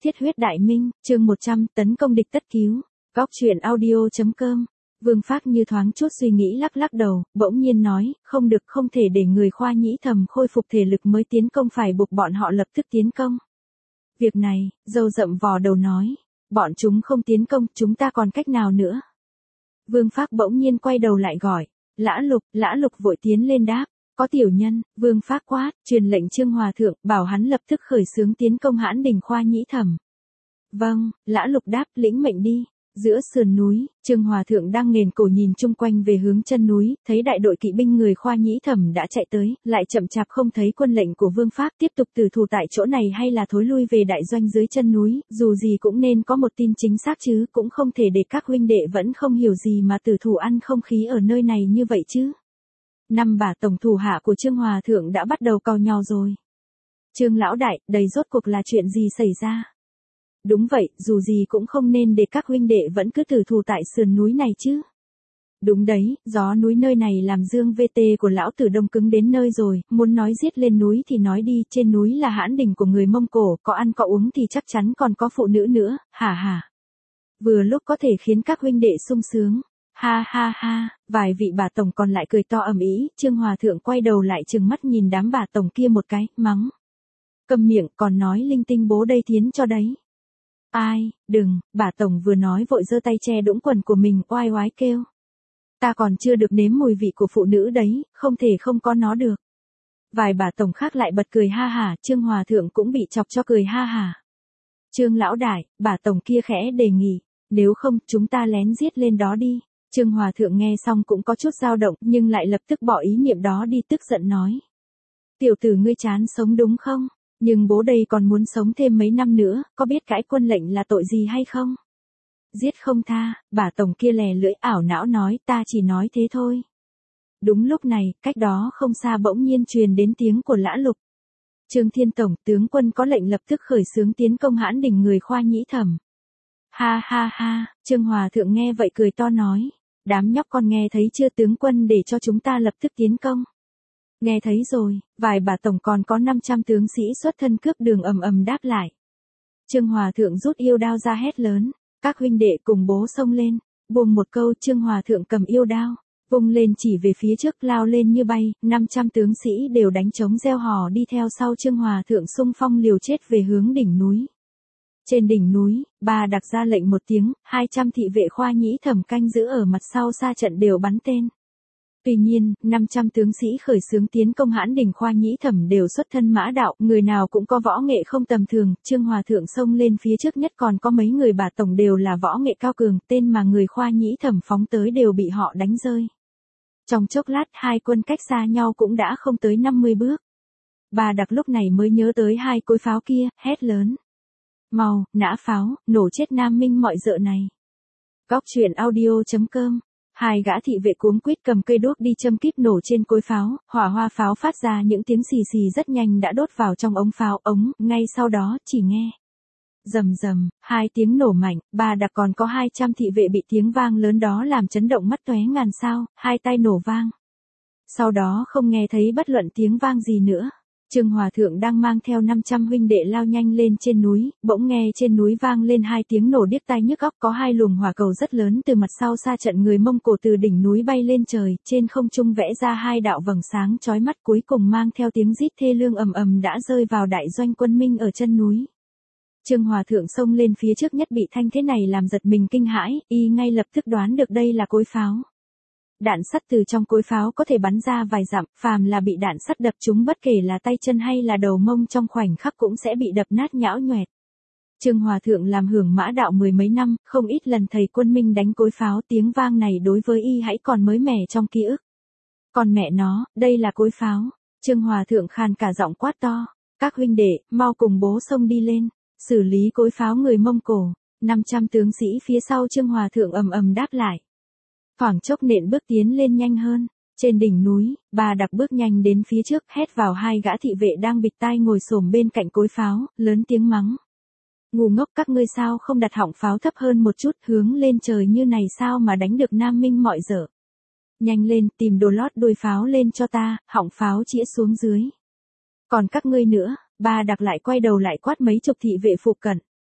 Thiết huyết đại minh, chương 100, tấn công địch tất cứu. Góc truyện audio.com. Vương Phác như thoáng chút suy nghĩ lắc lắc đầu, bỗng nhiên nói, không được, không thể để người Khoa Nhĩ Thầm khôi phục thể lực mới tiến công, phải buộc bọn họ lập tức tiến công. Việc này, Dâu Rậm vò đầu nói, bọn chúng không tiến công, chúng ta còn cách nào nữa? Vương Phác bỗng nhiên quay đầu lại gọi, Lã Lục vội tiến lên đáp, có tiểu nhân. Vương Phác quát, truyền lệnh Trương Hòa Thượng, bảo hắn lập tức khởi xướng tiến công hãn đình Khoa Nhĩ Thầm. Vâng, Lã Lục đáp, lĩnh mệnh đi. Giữa sườn núi, Trương Hòa Thượng đang nghền cổ nhìn chung quanh về hướng chân núi, thấy đại đội kỵ binh người Khoa Nhĩ Thầm đã chạy tới, lại chậm chạp không thấy quân lệnh của Vương Phác tiếp tục tử thủ tại chỗ này hay là thối lui về đại doanh dưới chân núi, dù gì cũng nên có một tin chính xác chứ, cũng không thể để các huynh đệ vẫn không hiểu gì mà tử thủ ăn không khí ở nơi này như vậy chứ. Năm bả tổng thủ hạ của Trương Hòa Thượng đã bắt đầu cau nhau rồi. Trương lão đại, đây rốt cuộc là chuyện gì xảy ra? Đúng vậy, dù gì cũng không nên để các huynh đệ vẫn cứ tử thủ tại sườn núi này chứ. Đúng đấy, gió núi nơi này làm dương VT của lão tử đông cứng đến nơi rồi, muốn nói giết lên núi thì nói đi, trên núi là hãn đình của người Mông Cổ, có ăn có uống thì chắc chắn còn có phụ nữ nữa, hả. Vừa lúc có thể khiến các huynh đệ sung sướng. Ha ha ha, vài vị bà tổng còn lại cười to ầm ĩ. Trương Hòa Thượng quay đầu lại trừng mắt nhìn đám bà tổng kia một cái, mắng. Câm miệng, còn nói linh tinh bố đây tiến cho đấy. Ai, đừng, bà tổng vừa nói vội giơ tay che đũng quần của mình, oai oái kêu. Ta còn chưa được nếm mùi vị của phụ nữ đấy, không thể không có nó được. Vài bà tổng khác lại bật cười ha hả, Trương Hòa Thượng cũng bị chọc cho cười ha hả. Trương lão đại, bà tổng kia khẽ đề nghị, nếu không chúng ta lén giết lên đó đi. Trương Hòa Thượng nghe xong cũng có chút dao động, nhưng lại lập tức bỏ ý niệm đó đi, tức giận nói. Tiểu tử ngươi chán sống đúng không? Nhưng bố đây còn muốn sống thêm mấy năm nữa, có biết cãi quân lệnh là tội gì hay không? Giết không tha, bà tổng kia lè lưỡi ảo não nói, ta chỉ nói thế thôi. Đúng lúc này, cách đó không xa bỗng nhiên truyền đến tiếng của Lã Lục. Trương Thiên Tổng, tướng quân có lệnh lập tức khởi xướng tiến công hãn đình người Khoa Nhĩ Thầm. Ha ha ha, Trương Hòa Thượng nghe vậy cười to nói. Đám nhóc con nghe thấy chưa, tướng quân để cho chúng ta lập tức tiến công. Nghe thấy rồi, vài bà tổng còn có 500 tướng sĩ xuất thân cướp đường ầm ầm đáp lại. Trương Hòa Thượng rút yêu đao ra hét lớn, các huynh đệ cùng bố xông lên. Buông một câu, Trương Hòa Thượng cầm yêu đao, vung lên chỉ về phía trước, lao lên như bay, 500 tướng sĩ đều đánh trống reo hò đi theo sau Trương Hòa Thượng xung phong liều chết về hướng đỉnh núi. Trên đỉnh núi, bà đặt ra lệnh một tiếng, 200 thị vệ Khoa Nhĩ Thầm canh giữ ở mặt sau xa trận đều bắn tên. Tuy nhiên, 500 tướng sĩ khởi xướng tiến công hãn đình Khoa Nhĩ Thầm đều xuất thân mã đạo, người nào cũng có võ nghệ không tầm thường, Trương Hòa Thượng xông lên phía trước nhất, còn có mấy người bà tổng đều là võ nghệ cao cường, tên mà người Khoa Nhĩ Thầm phóng tới đều bị họ đánh rơi. Trong chốc lát, hai quân cách xa nhau cũng đã không tới 50 bước. Bà Đặc lúc này mới nhớ tới hai cối pháo kia, hét lớn. Mau, nã pháo, nổ chết Nam Minh mọi dợ này. Góc truyện audio.com. Hai gã thị vệ cuống quýt cầm cây đuốc đi châm kíp nổ trên cối pháo, hỏa hoa pháo phát ra những tiếng xì xì rất nhanh đã đốt vào trong ống pháo, ngay sau đó chỉ nghe. Rầm rầm, hai tiếng nổ mạnh, bà Đặc còn có 200 thị vệ bị tiếng vang lớn đó làm chấn động mắt tóe ngàn sao, hai tay nổ vang. Sau đó không nghe thấy bất luận tiếng vang gì nữa. Trương Hòa Thượng đang mang theo 500 huynh đệ lao nhanh lên trên núi, bỗng nghe trên núi vang lên hai tiếng nổ điếc tai nhức óc, có hai luồng hỏa cầu rất lớn từ mặt sau xa trận người Mông Cổ từ đỉnh núi bay lên trời, trên không trung vẽ ra hai đạo vầng sáng chói mắt, cuối cùng mang theo tiếng rít thê lương ầm ầm đã rơi vào đại doanh quân Minh ở chân núi. Trương Hòa Thượng xông lên phía trước nhất, bị thanh thế này làm giật mình kinh hãi, y ngay lập tức đoán được đây là cối pháo. Đạn sắt từ trong cối pháo có thể bắn ra vài dặm, phàm là bị đạn sắt đập trúng bất kể là tay chân hay là đầu mông trong khoảnh khắc cũng sẽ bị đập nát nhão nhoẹt. Trương Hòa Thượng làm hưởng mã đạo mười mấy năm, không ít lần thầy quân Minh đánh cối pháo, tiếng vang này đối với y hãy còn mới mẻ trong ký ức. Còn mẹ nó, đây là cối pháo. Trương Hòa Thượng khàn cả giọng quát to, các huynh đệ, mau cùng bố xông đi lên, xử lý cối pháo người Mông Cổ. 500 tướng sĩ phía sau Trương Hòa Thượng ầm ầm đáp lại. Thoảng chốc nện bước tiến lên nhanh hơn. Trên đỉnh núi, bà Đặc bước nhanh đến phía trước, hét vào hai gã thị vệ đang bịt tai ngồi xổm bên cạnh cối pháo, lớn tiếng mắng. Ngu ngốc, các ngươi sao không đặt họng pháo thấp hơn một chút, hướng lên trời như này sao mà đánh được Nam Minh mọi dở. Nhanh lên, tìm đồ lót đuôi pháo lên cho ta, họng pháo chĩa xuống dưới. Còn các ngươi nữa, bà Đặc lại quay đầu lại quát mấy chục thị vệ phụ cận.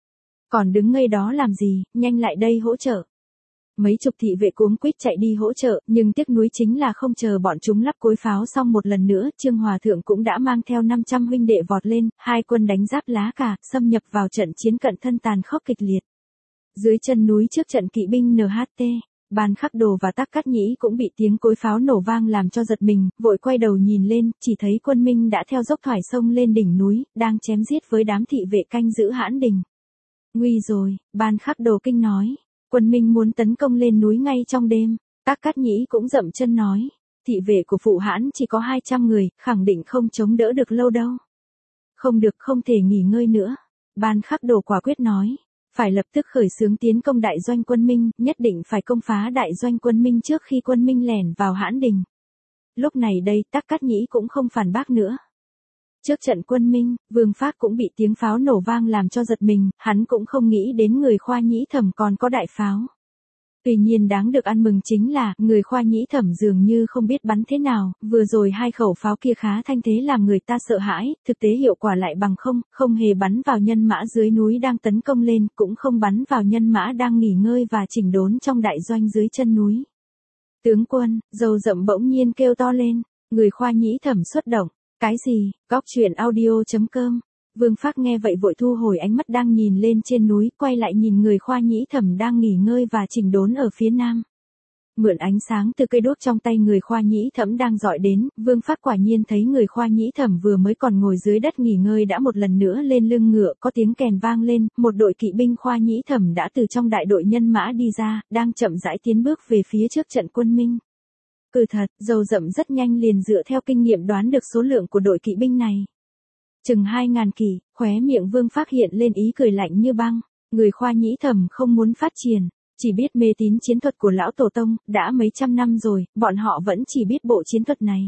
Còn đứng ngây đó làm gì, nhanh lại đây hỗ trợ. Mấy chục thị vệ cuống quýt chạy đi hỗ trợ, nhưng tiếc nuối chính là không chờ bọn chúng lắp cối pháo xong một lần nữa, Trương Hòa Thượng cũng đã mang theo 500 huynh đệ vọt lên, hai quân đánh giáp lá cả, xâm nhập vào trận chiến cận thân tàn khốc kịch liệt. Dưới chân núi trước trận kỵ binh NHT, Ban Khắc Đồ và Tắc Cát Nhĩ cũng bị tiếng cối pháo nổ vang làm cho giật mình, vội quay đầu nhìn lên, chỉ thấy quân Minh đã theo dốc thoải sông lên đỉnh núi, đang chém giết với đám thị vệ canh giữ hãn đình. Nguy rồi, Ban Khắc Đồ kinh nói. Quân Minh muốn tấn công lên núi ngay trong đêm, Tắc Cát Nhĩ cũng dậm chân nói, thị vệ của phụ hãn chỉ có 200 người, khẳng định không chống đỡ được lâu đâu. Không được, không thể nghỉ ngơi nữa. Ban Khắc Đồ quả quyết nói, phải lập tức khởi xướng tiến công đại doanh quân Minh, nhất định phải công phá đại doanh quân Minh trước khi quân Minh lẻn vào hãn đình. Lúc này đây Tắc Cát Nhĩ cũng không phản bác nữa. Trước trận quân Minh, Vương Phác cũng bị tiếng pháo nổ vang làm cho giật mình, hắn cũng không nghĩ đến người Khoa Nhĩ Thẩm còn có đại pháo. Tuy nhiên đáng được ăn mừng chính là, người Khoa Nhĩ Thẩm dường như không biết bắn thế nào, vừa rồi hai khẩu pháo kia khá thanh thế làm người ta sợ hãi, thực tế hiệu quả lại bằng không hề bắn vào nhân mã dưới núi đang tấn công lên, cũng không bắn vào nhân mã đang nghỉ ngơi và chỉnh đốn trong đại doanh dưới chân núi. Tướng quân, râu rậm bỗng nhiên kêu to lên, người Khoa Nhĩ Thẩm xuất động. Cái gì, góc chuyện audio.com. Vương Phác nghe vậy vội thu hồi ánh mắt đang nhìn lên trên núi, quay lại nhìn người Khoa Nhĩ Thẩm đang nghỉ ngơi và chỉnh đốn ở phía nam. Mượn ánh sáng từ cây đuốc trong tay người Khoa Nhĩ Thẩm đang dọi đến, Vương Phác quả nhiên thấy người Khoa Nhĩ Thẩm vừa mới còn ngồi dưới đất nghỉ ngơi đã một lần nữa lên lưng ngựa, có tiếng kèn vang lên, một đội kỵ binh Khoa Nhĩ Thẩm đã từ trong đại đội nhân mã đi ra, đang chậm rãi tiến bước về phía trước trận quân Minh. Cứ thật, râu rậm rất nhanh liền dựa theo kinh nghiệm đoán được số lượng của đội kỵ binh này. Chừng 2.000 kỵ, khóe miệng Vương Phác hiện lên ý cười lạnh như băng, người Khoa Nhĩ Thẩm không muốn phát triển, chỉ biết mê tín chiến thuật của lão tổ tông, đã mấy trăm năm rồi, bọn họ vẫn chỉ biết bộ chiến thuật này.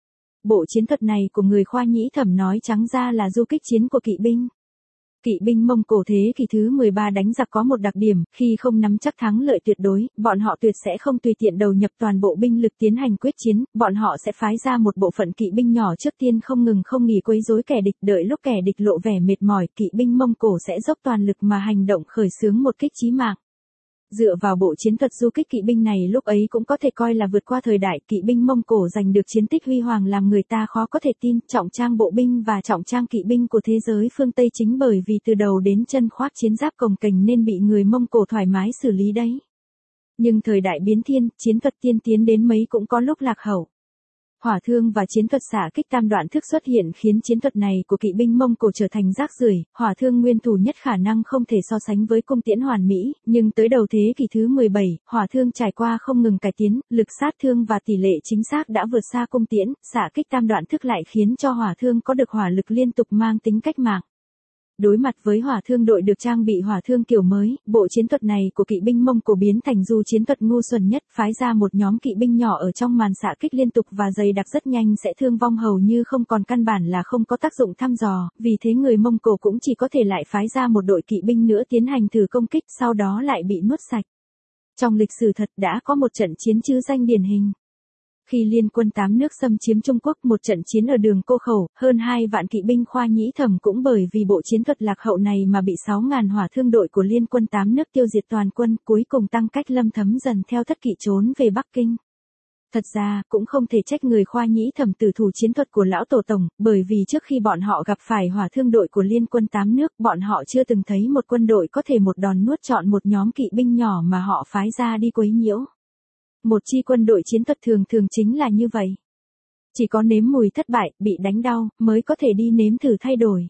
Bộ chiến thuật này của người Khoa Nhĩ Thẩm nói trắng ra là du kích chiến của kỵ binh. Kỵ binh Mông Cổ thế kỷ thứ 13 đánh giặc có một đặc điểm, khi không nắm chắc thắng lợi tuyệt đối, bọn họ tuyệt sẽ không tùy tiện đầu nhập toàn bộ binh lực tiến hành quyết chiến, bọn họ sẽ phái ra một bộ phận kỵ binh nhỏ trước tiên không nghỉ quấy rối kẻ địch, đợi lúc kẻ địch lộ vẻ mệt mỏi, kỵ binh Mông Cổ sẽ dốc toàn lực mà hành động khởi xướng một kích chí mạng. Dựa vào bộ chiến thuật du kích kỵ binh này lúc ấy cũng có thể coi là vượt qua thời đại, kỵ binh Mông Cổ giành được chiến tích huy hoàng làm người ta khó có thể tin, trọng trang bộ binh và trọng trang kỵ binh của thế giới phương Tây chính bởi vì từ đầu đến chân khoác chiến giáp cồng kềnh nên bị người Mông Cổ thoải mái xử lý đấy. Nhưng thời đại biến thiên, chiến thuật tiên tiến đến mấy cũng có lúc lạc hậu. Hỏa thương và chiến thuật xạ kích tam đoạn thức xuất hiện khiến chiến thuật này của kỵ binh Mông Cổ trở thành rác rưởi, hỏa thương nguyên thủ nhất khả năng không thể so sánh với cung tiễn hoàn mỹ, nhưng tới đầu thế kỷ thứ 17, hỏa thương trải qua không ngừng cải tiến, lực sát thương và tỷ lệ chính xác đã vượt xa cung tiễn, xạ kích tam đoạn thức lại khiến cho hỏa thương có được hỏa lực liên tục mang tính cách mạng. Đối mặt với hỏa thương đội được trang bị hỏa thương kiểu mới, bộ chiến thuật này của kỵ binh Mông Cổ biến thành du chiến thuật ngu xuẩn nhất, phái ra một nhóm kỵ binh nhỏ ở trong màn xạ kích liên tục và dày đặc rất nhanh sẽ thương vong hầu như không còn, căn bản là không có tác dụng thăm dò, vì thế người Mông Cổ cũng chỉ có thể lại phái ra một đội kỵ binh nữa tiến hành thử công kích, sau đó lại bị nuốt sạch. Trong lịch sử thật đã có một trận chiến chứ danh điển hình. Khi Liên quân 8 nước xâm chiếm Trung Quốc, một trận chiến ở đường Cô Khẩu, hơn 2 vạn kỵ binh Khoa Nhĩ Thẩm cũng bởi vì bộ chiến thuật lạc hậu này mà bị 6.000 hỏa thương đội của Liên quân 8 nước tiêu diệt toàn quân, cuối cùng Tăng Cách Lâm Thấm dần theo thất kỵ trốn về Bắc Kinh. Thật ra, cũng không thể trách người Khoa Nhĩ Thẩm tử thủ chiến thuật của lão tổ tổng, bởi vì trước khi bọn họ gặp phải hỏa thương đội của Liên quân 8 nước, bọn họ chưa từng thấy một quân đội có thể một đòn nuốt trọn một nhóm kỵ binh nhỏ mà họ phái ra đi quấy nhiễu. Một chi quân đội chiến thuật thường chính là như vậy. Chỉ có nếm mùi thất bại, bị đánh đau, mới có thể đi nếm thử thay đổi.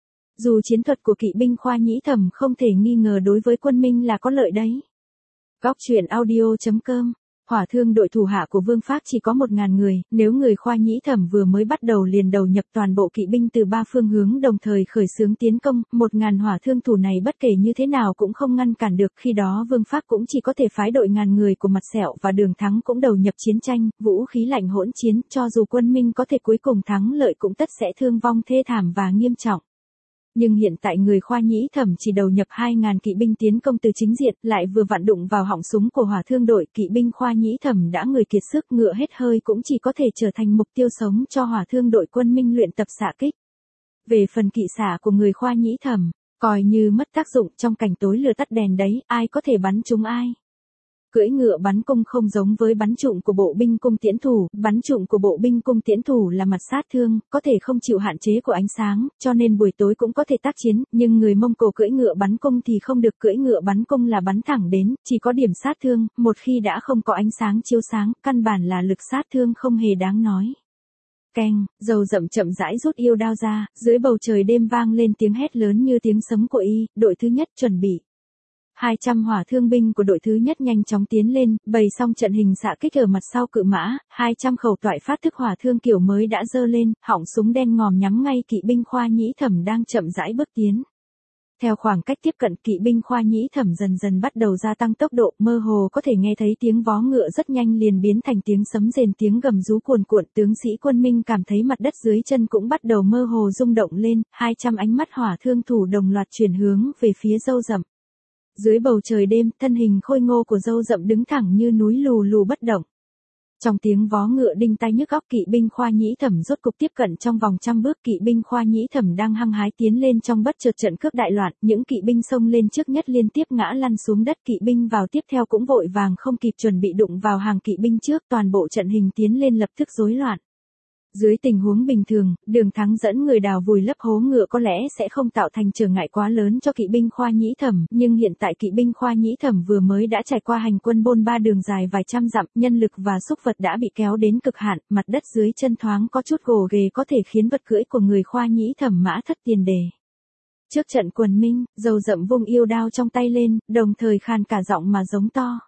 Dù chiến thuật của kỵ binh Khoa Nhĩ Thẩm không thể nghi ngờ đối với quân Minh là có lợi đấy. Góc chuyện audio.com. Hỏa thương đội thủ hạ của Vương Phác chỉ có 1.000 người, nếu người Khoa Nhĩ Thẩm vừa mới bắt đầu liền đầu nhập toàn bộ kỵ binh từ 3 phương hướng đồng thời khởi xướng tiến công, 1.000 hỏa thương thủ này bất kể như thế nào cũng không ngăn cản được, khi đó Vương Phác cũng chỉ có thể phái đội ngàn người của Mặt Sẹo và Đường Thắng cũng đầu nhập chiến tranh, vũ khí lạnh hỗn chiến, cho dù quân Minh có thể cuối cùng thắng lợi cũng tất sẽ thương vong thê thảm và nghiêm trọng. Nhưng hiện tại người Khoa Nhĩ Thẩm chỉ đầu nhập 2.000 kỵ binh tiến công từ chính diện, lại vừa vặn đụng vào họng súng của hỏa thương đội, kỵ binh Khoa Nhĩ Thẩm đã người kiệt sức, ngựa hết hơi cũng chỉ có thể trở thành mục tiêu sống cho hỏa thương đội quân Minh luyện tập xạ kích. Về phần kỵ xạ của người Khoa Nhĩ Thẩm, Coi như mất tác dụng, trong cảnh tối lửa tắt đèn đấy, ai có thể bắn trúng ai. Cưỡi ngựa bắn cung không giống với bắn trụm của bộ binh cung tiễn thủ, bắn trụm của bộ binh cung tiễn thủ là mặt sát thương, có thể không chịu hạn chế của ánh sáng, cho nên buổi tối cũng có thể tác chiến, nhưng người Mông Cổ cưỡi ngựa bắn cung thì không được, cưỡi ngựa bắn cung là bắn thẳng đến, chỉ có điểm sát thương, một khi đã không có ánh sáng chiếu sáng, căn bản là lực sát thương không hề đáng nói. Keng, Dầu Dậm chậm rãi rút yêu đao ra, dưới bầu trời đêm vang lên tiếng hét lớn như tiếng sấm của y, đội thứ nhất chuẩn bị. 200 hỏa thương binh của đội thứ nhất nhanh chóng tiến lên, bày xong trận hình xạ kích ở mặt sau cự mã, 200 khẩu toại phát thức hỏa thương kiểu mới đã dơ lên, họng súng đen ngòm nhắm ngay kỵ binh Khoa Nhĩ Thẩm đang chậm rãi bước tiến. Theo khoảng cách tiếp cận, kỵ binh Khoa Nhĩ Thẩm dần dần bắt đầu gia tăng tốc độ, mơ hồ có thể nghe thấy tiếng vó ngựa rất nhanh liền biến thành tiếng sấm rền, tiếng gầm rú cuồn cuộn, tướng sĩ quân Minh cảm thấy mặt đất dưới chân cũng bắt đầu mơ hồ rung động lên, 200 ánh mắt hỏa thương thủ đồng loạt chuyển hướng về phía Dâu Dậm. Dưới bầu trời đêm, thân hình khôi ngô của Dâu Dậm đứng thẳng như núi lù lù bất động. Trong tiếng vó ngựa đinh tai nhức óc, kỵ binh Khoa Nhĩ Thẩm rốt cục tiếp cận trong vòng 100 bước, kỵ binh Khoa Nhĩ Thẩm đang hăng hái tiến lên trong bất chợt trận cước đại loạn, những kỵ binh xông lên trước nhất liên tiếp ngã lăn xuống đất, kỵ binh vào tiếp theo cũng vội vàng không kịp chuẩn bị đụng vào hàng kỵ binh trước, toàn bộ trận hình tiến lên lập tức rối loạn. Dưới tình huống bình thường, Đường Thắng dẫn người đào vùi lấp hố ngựa có lẽ sẽ không tạo thành trở ngại quá lớn cho kỵ binh Khoa Nhĩ Thẩm, nhưng hiện tại kỵ binh Khoa Nhĩ Thẩm vừa mới đã trải qua hành quân bôn ba đường dài vài trăm dặm, nhân lực và súc vật đã bị kéo đến cực hạn, mặt đất dưới chân thoáng có chút gồ ghề có thể khiến vật cưỡi của người Khoa Nhĩ Thẩm mã thất tiền đề. Trước trận quần Minh, Dâu Dậm vung yêu đao trong tay lên, đồng thời khàn cả giọng mà giống to.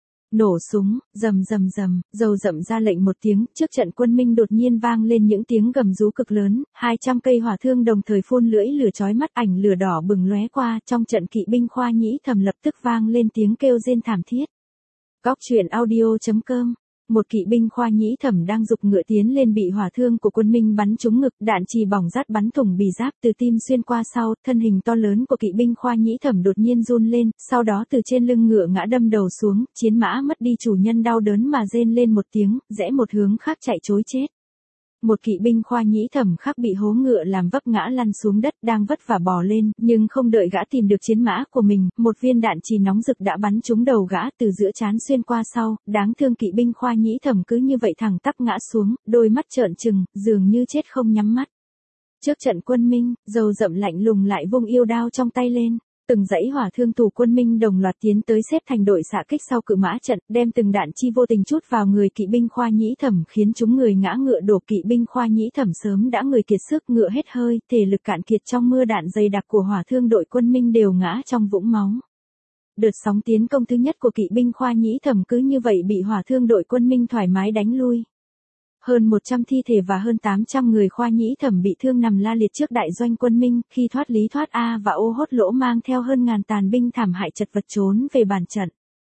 Nổ súng, rầm rầm rầm, Dâu Dậm ra lệnh một tiếng, trước trận quân Minh đột nhiên vang lên những tiếng gầm rú cực lớn, 200 cây hỏa thương đồng thời phun lưỡi lửa chói mắt, ảnh lửa đỏ bừng lóe qua, trong trận kỵ binh Khoa Nhĩ Thẩm lập tức vang lên tiếng kêu rên thảm thiết. Góc truyện audio.com. Một kỵ binh Khoa Nhĩ Thẩm đang giục ngựa tiến lên bị hỏa thương của quân Minh bắn trúng ngực, đạn chì bỏng rát bắn thủng bì giáp từ tim xuyên qua sau, thân hình to lớn của kỵ binh Khoa Nhĩ Thẩm đột nhiên run lên, sau đó từ trên lưng ngựa ngã đâm đầu xuống, chiến mã mất đi chủ nhân đau đớn mà rên lên một tiếng, rẽ một hướng khác chạy trối chết. Một kỵ binh Khoa Nhĩ Thẩm khác bị hố ngựa làm vấp ngã lăn xuống đất, đang vất vả bò lên, nhưng không đợi gã tìm được chiến mã của mình, một viên đạn chì nóng rực đã bắn trúng đầu gã từ giữa trán xuyên qua sau, đáng thương kỵ binh Khoa Nhĩ Thẩm cứ như vậy thẳng tắp ngã xuống, đôi mắt trợn trừng, dường như chết không nhắm mắt. Trước trận quân Minh, Dâu Dậm lạnh lùng lại vung yêu đao trong tay lên. Từng dãy hỏa thương thủ quân Minh đồng loạt tiến tới xếp thành đội xạ kích sau cự mã trận, đem từng đạn chi vô tình chút vào người kỵ binh Khoa Nhĩ Thẩm, khiến chúng người ngã ngựa đổ. Kỵ binh Khoa Nhĩ Thẩm sớm đã người kiệt sức, ngựa hết hơi, thể lực cạn kiệt trong mưa đạn dày đặc của hỏa thương đội quân Minh đều ngã trong vũng máu. Đợt sóng tiến công thứ nhất của kỵ binh Khoa Nhĩ Thẩm cứ như vậy bị hỏa thương đội quân Minh thoải mái đánh lui. Hơn 100 thi thể và hơn 800 người Khoa Nhĩ Thẩm bị thương nằm la liệt trước đại doanh quân Minh, khi thoát Lý Thoát A và Ô Hốt Lỗ mang theo hơn ngàn tàn binh thảm hại chật vật trốn về bàn trận.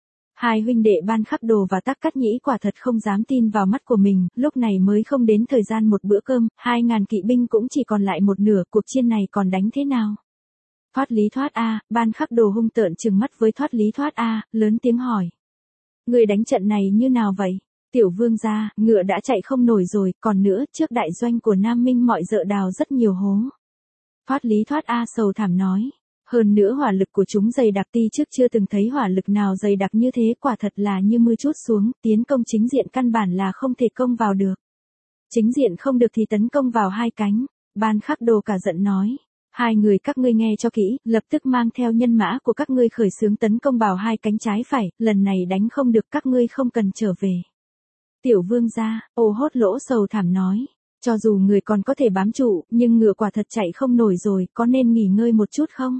Hai huynh đệ Ban Khắc Đồ và Tắc Cát Nhĩ quả thật không dám tin vào mắt của mình, lúc này mới không đến thời gian một bữa cơm, 2.000 kỵ binh cũng chỉ còn lại một nửa, cuộc chiến này còn đánh thế nào? Thoát Lý Thoát A, Ban Khắc Đồ hung tợn trừng mắt với Thoát Lý Thoát A, lớn tiếng hỏi. Người đánh trận này như nào vậy? Tiểu vương gia, ngựa đã chạy không nổi rồi, còn nữa, trước đại doanh của Nam Minh mọi dợ đào rất nhiều hố. Thoát Lý Thoát A sầu thảm nói. Hơn nữa hỏa lực của chúng dày đặc, ti trước chưa từng thấy hỏa lực nào dày đặc như thế, quả thật là như mưa trút xuống, tiến công chính diện căn bản là không thể công vào được. Chính diện không được thì tấn công vào hai cánh, Ban Khắc Đồ cả giận nói. Hai người các ngươi nghe cho kỹ, lập tức mang theo nhân mã của các ngươi khởi xướng tấn công vào hai cánh trái phải, lần này đánh không được các ngươi không cần trở về. Tiểu vương gia, Ô Hốt Lỗ sầu thảm nói, cho dù người còn có thể bám trụ, nhưng ngựa quả thật chạy không nổi rồi, có nên nghỉ ngơi một chút không?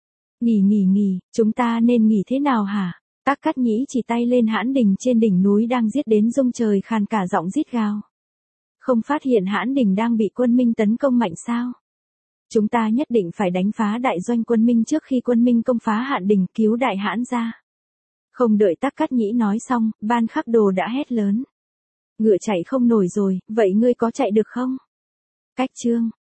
Nghỉ, chúng ta nên nghỉ thế nào hả? Tắc Cát Nhĩ chỉ tay lên Hãn Đình trên đỉnh núi đang giết đến rung trời, khàn cả giọng rít gào. Không phát hiện Hãn Đình đang bị quân Minh tấn công mạnh sao? Chúng ta nhất định phải đánh phá đại doanh quân Minh trước khi quân Minh công phá Hãn Đình, cứu đại hãn ra. Không đợi Tắc Cát Nhĩ nói xong, Ban Khắc Đồ đã hét lớn. Ngựa chạy không nổi rồi, vậy ngươi có chạy được không? Cách chương.